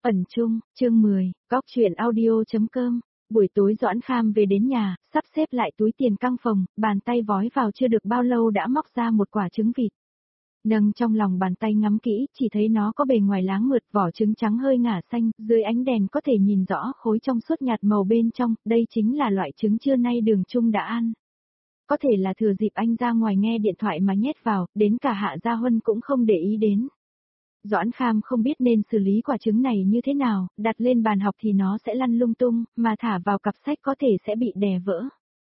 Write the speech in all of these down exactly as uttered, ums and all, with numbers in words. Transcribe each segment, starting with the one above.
Phần chung, chương mười, góc chuyện audio.com. Buổi tối Doãn Kham về đến nhà, sắp xếp lại túi tiền căng phòng, bàn tay vói vào chưa được bao lâu đã móc ra một quả trứng vịt. Nâng trong lòng bàn tay ngắm kỹ, chỉ thấy nó có bề ngoài láng mượt, vỏ trứng trắng hơi ngả xanh, dưới ánh đèn có thể nhìn rõ khối trong suốt nhạt màu bên trong, đây chính là loại trứng trưa nay Đường Trung đã ăn. Có thể là thừa dịp anh ra ngoài nghe điện thoại mà nhét vào, đến cả Hạ Gia Huân cũng không để ý đến. Doãn Kham không biết nên xử lý quả trứng này như thế nào, đặt lên bàn học thì nó sẽ lăn lung tung, mà thả vào cặp sách có thể sẽ bị đè vỡ.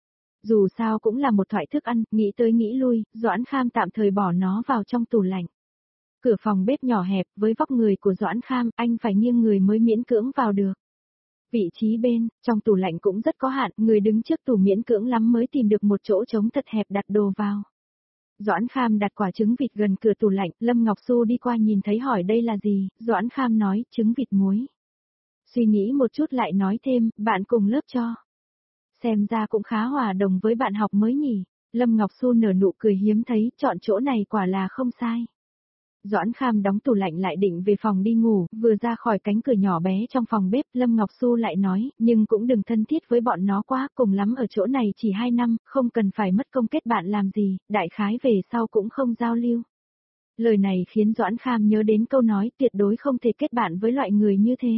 Dù sao cũng là một thoại thức ăn, nghĩ tới nghĩ lui, Doãn Kham tạm thời bỏ nó vào trong tủ lạnh. Cửa phòng bếp nhỏ hẹp, với vóc người của Doãn Kham, anh phải nghiêng người mới miễn cưỡng vào được. Vị trí bên, trong tủ lạnh cũng rất có hạn, người đứng trước tủ miễn cưỡng lắm mới tìm được một chỗ trống thật hẹp đặt đồ vào. Doãn Kham đặt quả trứng vịt gần cửa tủ lạnh, Lâm Ngọc Xu đi qua nhìn thấy hỏi đây là gì, Doãn Kham nói, trứng vịt muối. Suy nghĩ một chút lại nói thêm, bạn cùng lớp cho. Xem ra cũng khá hòa đồng với bạn học mới nhỉ, Lâm Ngọc Xu nở nụ cười hiếm thấy, chọn chỗ này quả là không sai. Doãn Kham đóng tủ lạnh lại định về phòng đi ngủ, vừa ra khỏi cánh cửa nhỏ bé trong phòng bếp, Lâm Ngọc Xu lại nói, nhưng cũng đừng thân thiết với bọn nó quá, cùng lắm ở chỗ này chỉ hai năm, không cần phải mất công kết bạn làm gì, đại khái về sau cũng không giao lưu. Lời này khiến Doãn Kham nhớ đến câu nói tuyệt đối không thể kết bạn với loại người như thế.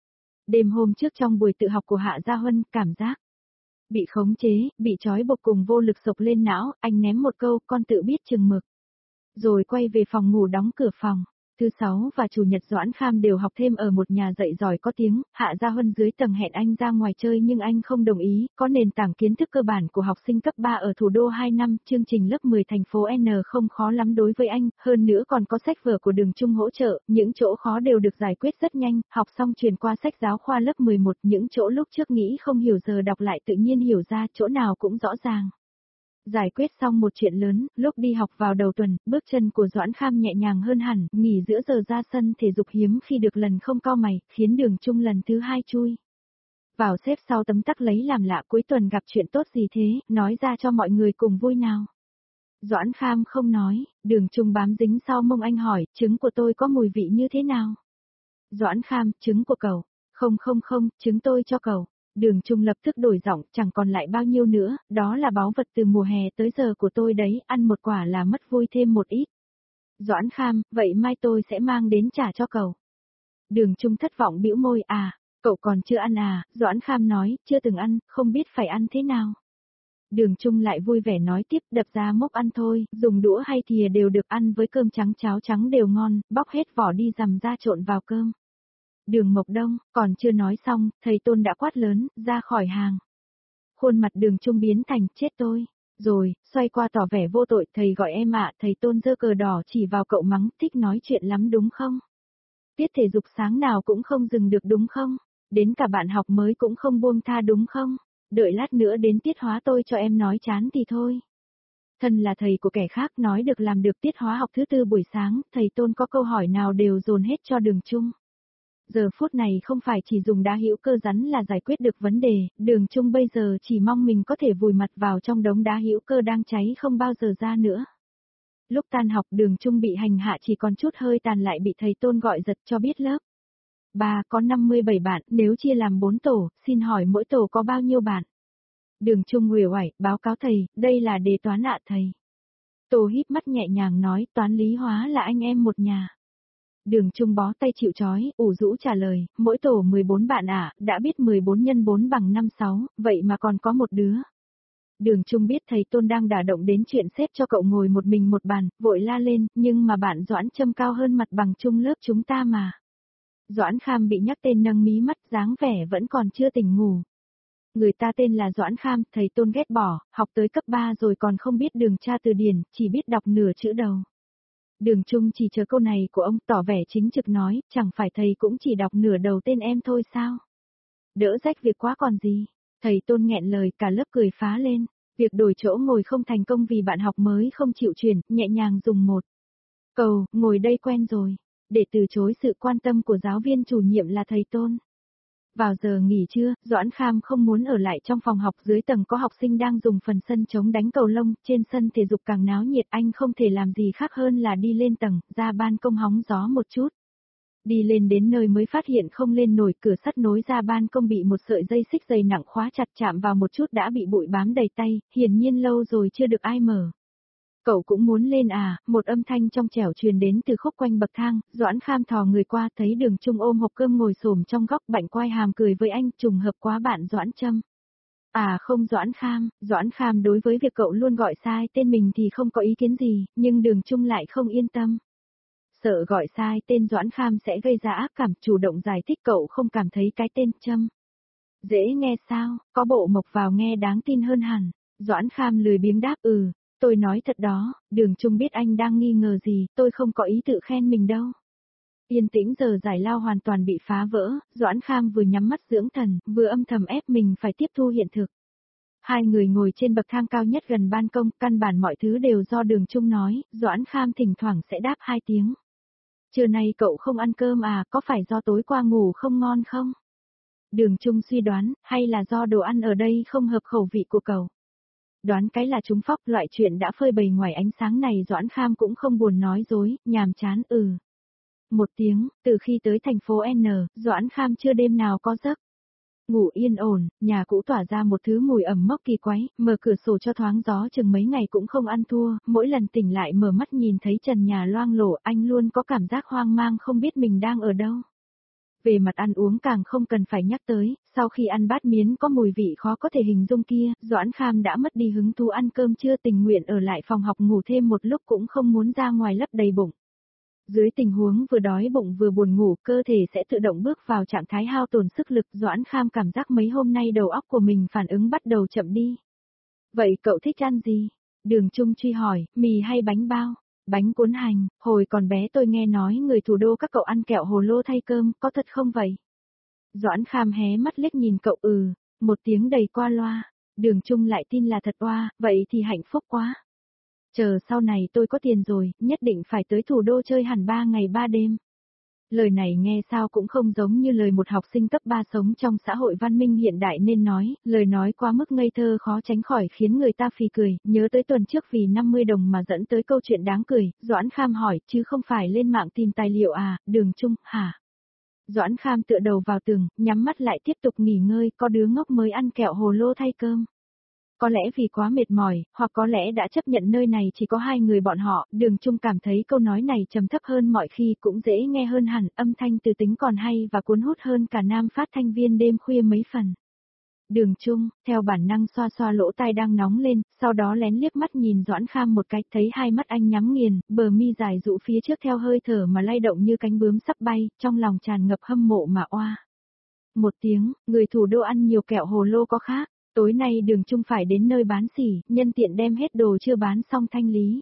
Đêm hôm trước trong buổi tự học của Hạ Gia Huân, cảm giác bị khống chế, bị trói buộc cùng vô lực sộc lên não, anh ném một câu, con tự biết chừng mực. Rồi quay về phòng ngủ đóng cửa phòng. Thứ sáu và chủ nhật Doãn Kham đều học thêm ở một nhà dạy giỏi có tiếng, Hạ Gia Huân dưới tầng hẹn anh ra ngoài chơi nhưng anh không đồng ý, có nền tảng kiến thức cơ bản của học sinh cấp ba ở thủ đô hai năm, chương trình lớp mười thành phố N không khó lắm đối với anh, hơn nữa còn có sách vở của Đường Trung hỗ trợ, những chỗ khó đều được giải quyết rất nhanh, học xong truyền qua sách giáo khoa lớp mười một, những chỗ lúc trước nghĩ không hiểu giờ đọc lại tự nhiên hiểu ra, chỗ nào cũng rõ ràng. Giải quyết xong một chuyện lớn, lúc đi học vào đầu tuần, bước chân của Doãn Kham nhẹ nhàng hơn hẳn, nghỉ giữa giờ ra sân thể dục hiếm khi được lần không cau mày, khiến Đường Trung lần thứ hai chui vào xếp sau tấm tắc lấy làm lạ cuối tuần gặp chuyện tốt gì thế, nói ra cho mọi người cùng vui nào. Doãn Kham không nói, Đường Trung bám dính sau mông anh hỏi, trứng của tôi có mùi vị như thế nào? Doãn Kham, trứng của cậu. Không không không, trứng tôi cho cậu. Đường Trung lập tức đổi giọng, chẳng còn lại bao nhiêu nữa, đó là báu vật từ mùa hè tới giờ của tôi đấy, ăn một quả là mất vui thêm một ít. Doãn Kham, vậy mai tôi sẽ mang đến trả cho cậu. Đường Trung thất vọng bĩu môi, à, cậu còn chưa ăn à, Doãn Kham nói, chưa từng ăn, không biết phải ăn thế nào. Đường Trung lại vui vẻ nói tiếp, đập ra mốc ăn thôi, dùng đũa hay thìa đều được, ăn với cơm trắng cháo trắng đều ngon, bóc hết vỏ đi dằm ra trộn vào cơm. Đường Mộc Đông, còn chưa nói xong, thầy Tôn đã quát lớn, ra khỏi hàng. Khuôn mặt Đường Trung biến thành, chết tôi. Rồi, xoay qua tỏ vẻ vô tội, thầy gọi em ạ, thầy Tôn giơ cờ đỏ chỉ vào cậu mắng, thích nói chuyện lắm đúng không? Tiết thể dục sáng nào cũng không dừng được đúng không? Đến cả bạn học mới cũng không buông tha đúng không? Đợi lát nữa đến tiết hóa tôi cho em nói chán thì thôi. Thân là thầy của kẻ khác nói được làm được, tiết hóa học thứ tư buổi sáng, thầy Tôn có câu hỏi nào đều dồn hết cho Đường Trung. Giờ phút này không phải chỉ dùng đá hữu cơ rắn là giải quyết được vấn đề, Đường Trung bây giờ chỉ mong mình có thể vùi mặt vào trong đống đá hữu cơ đang cháy không bao giờ ra nữa. Lúc tan học Đường Trung bị hành hạ chỉ còn chút hơi tàn lại bị thầy Tôn gọi giật cho biết lớp. Bà có năm mươi bảy bạn, nếu chia làm bốn tổ, xin hỏi mỗi tổ có bao nhiêu bạn? Đường Trung uể oải, báo cáo thầy, đây là đề toán ạ thầy. Tô híp mắt nhẹ nhàng nói, toán lý hóa là anh em một nhà. Đường Trung bó tay chịu trói, ủ rũ trả lời, mỗi tổ mười bốn bạn ạ, à, đã biết mười bốn nhân bốn bằng năm mươi sáu, vậy mà còn có một đứa. Đường Trung biết thầy Tôn đang đả động đến chuyện xếp cho cậu ngồi một mình một bàn, vội la lên, nhưng mà bạn Doãn Trâm cao hơn mặt bằng chung lớp chúng ta mà. Doãn Kham bị nhắc tên nâng mí mắt, dáng vẻ vẫn còn chưa tỉnh ngủ. Người ta tên là Doãn Kham, thầy Tôn ghét bỏ, học tới cấp ba rồi còn không biết đường tra từ điển, chỉ biết đọc nửa chữ đầu. Đường Trung chỉ chờ câu này của ông, tỏ vẻ chính trực nói, chẳng phải thầy cũng chỉ đọc nửa đầu tên em thôi sao? Đỡ rách việc quá còn gì? Thầy Tôn nghẹn lời, cả lớp cười phá lên. Việc đổi chỗ ngồi không thành công vì bạn học mới không chịu chuyển, nhẹ nhàng dùng một cầu, ngồi đây quen rồi. Để từ chối sự quan tâm của giáo viên chủ nhiệm là thầy Tôn. Vào giờ nghỉ trưa, Doãn Kham không muốn ở lại trong phòng học, dưới tầng có học sinh đang dùng phần sân trống đánh cầu lông, trên sân thể dục càng náo nhiệt, anh không thể làm gì khác hơn là đi lên tầng, ra ban công hóng gió một chút. Đi lên đến nơi mới phát hiện không lên nổi, cửa sắt nối ra ban công bị một sợi dây xích dày nặng khóa chặt, chạm vào một chút đã bị bụi bám đầy tay, hiển nhiên lâu rồi chưa được ai mở. Cậu cũng muốn lên à, một âm thanh trong trẻo truyền đến từ khúc quanh bậc thang, Doãn Kham thò người qua thấy Đường Trung ôm hộp cơm ngồi xổm trong góc, bạnh quai hàm cười với anh, trùng hợp quá bạn Doãn Trâm. À không, Doãn Kham, Doãn Kham đối với việc cậu luôn gọi sai tên mình thì không có ý kiến gì, nhưng Đường Trung lại không yên tâm. Sợ gọi sai tên Doãn Kham sẽ gây ra ác cảm, chủ động giải thích cậu không cảm thấy cái tên Trâm dễ nghe sao, có bộ mộc vào nghe đáng tin hơn hẳn. Doãn Kham lười biếng đáp ừ, tôi nói thật đó, Đường Trung biết anh đang nghi ngờ gì, tôi không có ý tự khen mình đâu. Yên tĩnh giờ giải lao hoàn toàn bị phá vỡ, Doãn Kham vừa nhắm mắt dưỡng thần, vừa âm thầm ép mình phải tiếp thu hiện thực. Hai người ngồi trên bậc thang cao nhất gần ban công, căn bản mọi thứ đều do Đường Trung nói, Doãn Kham thỉnh thoảng sẽ đáp hai tiếng. Trưa nay cậu không ăn cơm à, có phải do tối qua ngủ không ngon không? Đường Trung suy đoán, hay là do đồ ăn ở đây không hợp khẩu vị của cậu? Đoán cái là trúng phóc, loại chuyện đã phơi bày ngoài ánh sáng này Doãn Kham cũng không buồn nói dối, nhàm chán ừ. Một tiếng, từ khi tới thành phố N, Doãn Kham chưa đêm nào có giấc. Ngủ yên ổn, nhà cũ tỏa ra một thứ mùi ẩm mốc kỳ quái, mở cửa sổ cho thoáng gió chừng mấy ngày cũng không ăn thua, mỗi lần tỉnh lại mở mắt nhìn thấy trần nhà loang lổ, anh luôn có cảm giác hoang mang không biết mình đang ở đâu. Về mặt ăn uống càng không cần phải nhắc tới, sau khi ăn bát miến có mùi vị khó có thể hình dung kia, Doãn Kham đã mất đi hứng thú ăn cơm trưa, tình nguyện ở lại phòng học ngủ thêm một lúc cũng không muốn ra ngoài lấp đầy bụng. Dưới tình huống vừa đói bụng vừa buồn ngủ, cơ thể sẽ tự động bước vào trạng thái hao tổn sức lực, Doãn Kham cảm giác mấy hôm nay đầu óc của mình phản ứng bắt đầu chậm đi. Vậy cậu thích ăn gì? Đường Trung truy hỏi, mì hay bánh bao? Bánh cuốn hành, hồi còn bé tôi nghe nói người thủ đô các cậu ăn kẹo hồ lô thay cơm, có thật không vậy? Doãn Kham hé mắt liếc nhìn cậu ừ, một tiếng đầy qua loa. Đường Trung lại tin là thật oa, vậy thì hạnh phúc quá. Chờ sau này tôi có tiền rồi, nhất định phải tới thủ đô chơi hẳn ba ngày ba đêm. Lời này nghe sao cũng không giống như lời một học sinh cấp ba sống trong xã hội văn minh hiện đại nên nói, lời nói quá mức ngây thơ khó tránh khỏi khiến người ta phì cười, nhớ tới tuần trước vì năm mươi đồng mà dẫn tới câu chuyện đáng cười, Doãn Kham hỏi, chứ không phải lên mạng tìm tài liệu à, Đường Trung, hả? Doãn Kham tựa đầu vào tường, nhắm mắt lại tiếp tục nghỉ ngơi, có đứa ngốc mới ăn kẹo hồ lô thay cơm. Có lẽ vì quá mệt mỏi, hoặc có lẽ đã chấp nhận nơi này chỉ có hai người bọn họ, Đường Trung cảm thấy câu nói này trầm thấp hơn mọi khi, cũng dễ nghe hơn hẳn, âm thanh từ tính còn hay và cuốn hút hơn cả nam phát thanh viên đêm khuya mấy phần. Đường Trung, theo bản năng xoa xoa lỗ tai đang nóng lên, sau đó lén liếc mắt nhìn Doãn Kham một cái, thấy hai mắt anh nhắm nghiền, bờ mi dài rũ phía trước theo hơi thở mà lay động như cánh bướm sắp bay, trong lòng tràn ngập hâm mộ mà oa. Một tiếng, người thủ đô ăn nhiều kẹo hồ lô có khác. Tối nay Đường Trung phải đến nơi bán xỉ, nhân tiện đem hết đồ chưa bán xong thanh lý.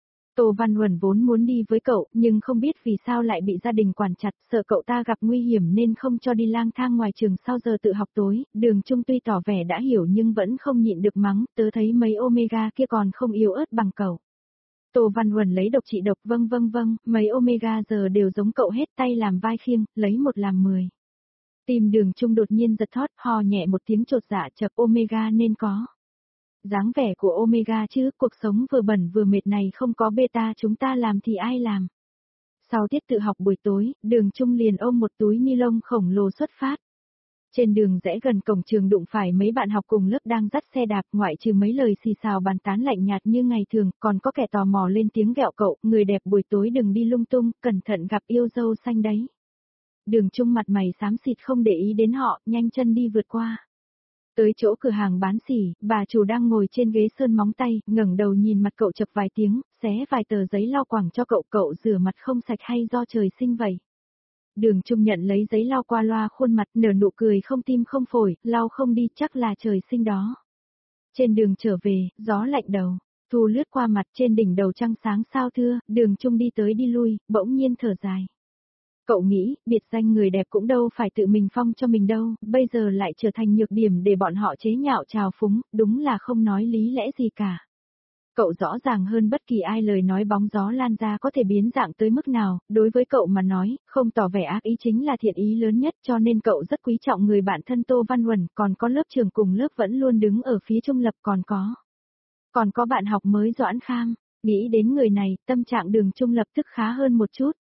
Tô Văn Huẩn vốn muốn đi với cậu, nhưng không biết vì sao lại bị gia đình quản chặt, sợ cậu ta gặp nguy hiểm nên không cho đi lang thang ngoài trường sau giờ tự học tối. Đường Trung tuy tỏ vẻ đã hiểu nhưng vẫn không nhịn được mắng, tớ thấy mấy Omega kia còn không yếu ớt bằng cậu. Tô Văn Huẩn lấy độc trị độc, vâng vâng vâng, mấy Omega giờ đều giống cậu hết, tay làm vai khiêng, lấy một làm mười. Tim Đường Trung đột nhiên giật thót, hò nhẹ một tiếng chột dạ, chập Omega nên có. Dáng vẻ của Omega chứ, cuộc sống vừa bẩn vừa mệt này không có beta chúng ta làm thì ai làm. Sau tiết tự học buổi tối, Đường Trung liền ôm một túi ni lông khổng lồ xuất phát. Trên đường rẽ gần cổng trường đụng phải mấy bạn học cùng lớp đang dắt xe đạp, ngoại trừ mấy lời xì xào bàn tán lạnh nhạt như ngày thường, còn có kẻ tò mò lên tiếng ghẹo cậu, người đẹp buổi tối đừng đi lung tung, cẩn thận gặp yêu dâu xanh đấy. Đường Trung mặt mày xám xịt không để ý đến họ, nhanh chân đi vượt qua. Tới chỗ cửa hàng bán xỉ, bà chủ đang ngồi trên ghế sơn móng tay, ngẩng đầu nhìn mặt cậu chập vài tiếng, xé vài tờ giấy lau quẳng cho cậu, cậu rửa mặt không sạch hay do trời sinh vậy. Đường Trung nhận lấy giấy lau qua loa khuôn mặt, nở nụ cười không tim không phổi, lau không đi chắc là trời sinh đó. Trên đường trở về, gió lạnh đầu, thu lướt qua mặt, trên đỉnh đầu trăng sáng sao thưa, Đường Trung đi tới đi lui, bỗng nhiên thở dài. Cậu nghĩ, biệt danh người đẹp cũng đâu phải tự mình phong cho mình đâu, bây giờ lại trở thành nhược điểm để bọn họ chế nhạo trào phúng, đúng là không nói lý lẽ gì cả. Cậu rõ ràng hơn bất kỳ ai lời nói bóng gió lan ra có thể biến dạng tới mức nào, đối với cậu mà nói, không tỏ vẻ ác ý chính là thiện ý lớn nhất, cho nên cậu rất quý trọng người bạn thân Tô Văn Huẩn, còn có lớp trưởng cùng lớp vẫn luôn đứng ở phía trung lập, còn có. Còn có bạn học mới Doãn Kham, nghĩ đến người này, tâm trạng Đường Trung lập tức khá hơn một chút.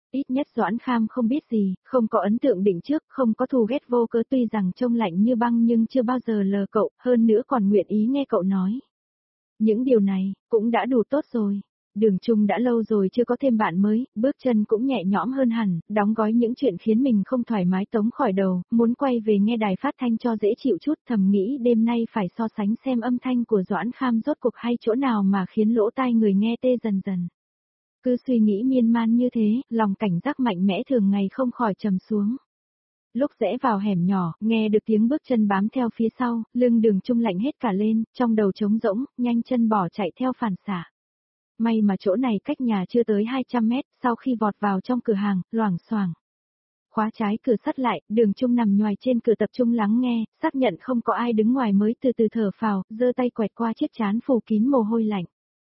Ít nhất Doãn Kham không biết gì, không có ấn tượng định trước, không có thù ghét vô cớ tuy rằng trông lạnh như băng nhưng chưa bao giờ lờ cậu, hơn nữa còn nguyện ý nghe cậu nói. Những điều này, cũng đã đủ tốt rồi. Đường Trung đã lâu rồi chưa có thêm bạn mới, bước chân cũng nhẹ nhõm hơn hẳn, đóng gói những chuyện khiến mình không thoải mái tống khỏi đầu, muốn quay về nghe đài phát thanh cho dễ chịu chút, thầm nghĩ đêm nay phải so sánh xem âm thanh của Doãn Kham rốt cuộc hay chỗ nào mà khiến lỗ tai người nghe tê dần dần. Cứ suy nghĩ miên man như thế, lòng cảnh giác mạnh mẽ thường ngày không khỏi trầm xuống. Lúc rẽ vào hẻm nhỏ, nghe được tiếng bước chân bám theo phía sau, lưng Đường Trung lạnh hết cả lên, trong đầu trống rỗng, nhanh chân bỏ chạy theo phản xạ. May mà chỗ này cách nhà chưa tới hai trăm mét, sau khi vọt vào trong cửa hàng, loảng xoảng. Khóa trái cửa sắt lại, Đường Trung nằm nhoài trên cửa tập trung lắng nghe, xác nhận không có ai đứng ngoài mới từ từ thở phào, giơ tay quẹt qua chiếc trán phủ kín mồ hôi lạnh.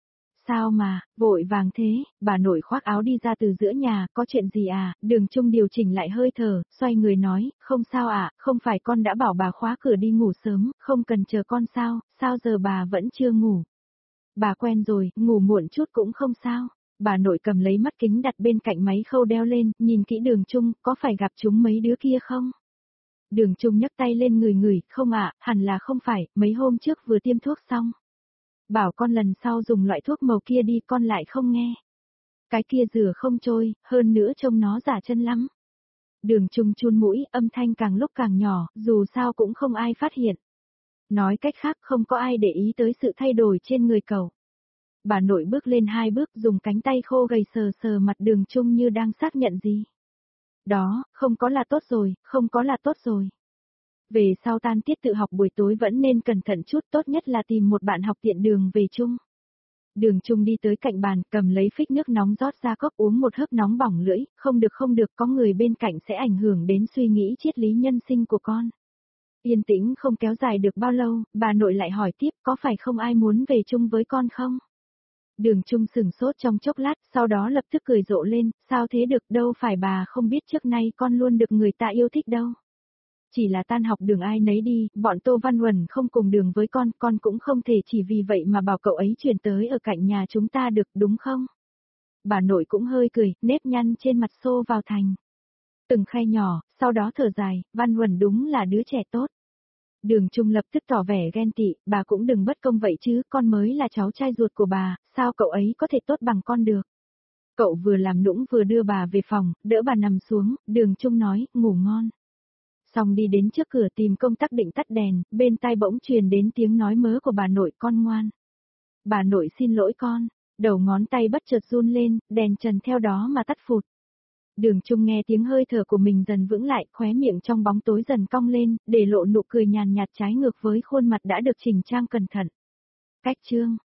Sao mà, vội vàng thế, bà nội khoác áo đi ra từ giữa nhà, có chuyện gì à? Đường Trung điều chỉnh lại hơi thở, xoay người nói, không sao ạ, à, không phải con đã bảo bà khóa cửa đi ngủ sớm, không cần chờ con sao, sao giờ bà vẫn chưa ngủ? Bà quen rồi, ngủ muộn chút cũng không sao. Bà nội cầm lấy mắt kính đặt bên cạnh máy khâu đeo lên, nhìn kỹ Đường Trung, có phải gặp chúng mấy đứa kia không? Đường Trung nhấc tay lên người người, không ạ, hẳn là không phải, mấy hôm trước vừa tiêm thuốc xong. Bảo con lần sau dùng loại thuốc màu kia đi, con lại không nghe. Cái kia rửa không trôi, hơn nữa trông nó giả chân lắm. Đường Trung chun mũi, âm thanh càng lúc càng nhỏ, dù sao cũng không ai phát hiện. Nói cách khác không có ai để ý tới sự thay đổi trên người cậu. Bà nội bước lên hai bước dùng cánh tay khô gầy sờ sờ mặt Đường Trung như đang xác nhận gì. Đó, không có là tốt rồi, không có là tốt rồi. Về sau tan tiết tự học buổi tối vẫn nên cẩn thận chút, tốt nhất là tìm một bạn học tiện đường về chung. Đường Trung đi tới cạnh bàn, cầm lấy phích nước nóng rót ra cốc uống một hớp nóng bỏng lưỡi, không được không được, có người bên cạnh sẽ ảnh hưởng đến suy nghĩ triết lý nhân sinh của con. Yên tĩnh không kéo dài được bao lâu, bà nội lại hỏi tiếp, có phải không ai muốn về chung với con không? Đường Trung sừng sốt trong chốc lát, sau đó lập tức cười rộ lên, sao thế được, đâu phải bà không biết trước nay con luôn được người ta yêu thích đâu. Chỉ là tan học đường ai nấy đi, bọn Tô Văn Huẩn không cùng đường với con, con cũng không thể chỉ vì vậy mà bảo cậu ấy chuyển tới ở cạnh nhà chúng ta được, đúng không? Bà nội cũng hơi cười, nếp nhăn trên mặt xô vào thành. Từng khe nhỏ, sau đó thở dài, Văn Huẩn đúng là đứa trẻ tốt. Đường Trung lập tức tỏ vẻ ghen tị, bà cũng đừng bất công vậy chứ, con mới là cháu trai ruột của bà, sao cậu ấy có thể tốt bằng con được? Cậu vừa làm nũng vừa đưa bà về phòng, đỡ bà nằm xuống, Đường Trung nói, ngủ ngon. Xong đi đến trước cửa tìm công tắc định tắt đèn, bên tai bỗng truyền đến tiếng nói mớ của bà nội, con ngoan. Bà nội xin lỗi con, đầu ngón tay bất chợt run lên, đèn trần theo đó mà tắt phụt. Đường Trung nghe tiếng hơi thở của mình dần vững lại, khóe miệng trong bóng tối dần cong lên, để lộ nụ cười nhàn nhạt trái ngược với khuôn mặt đã được chỉnh trang cẩn thận. Cách chương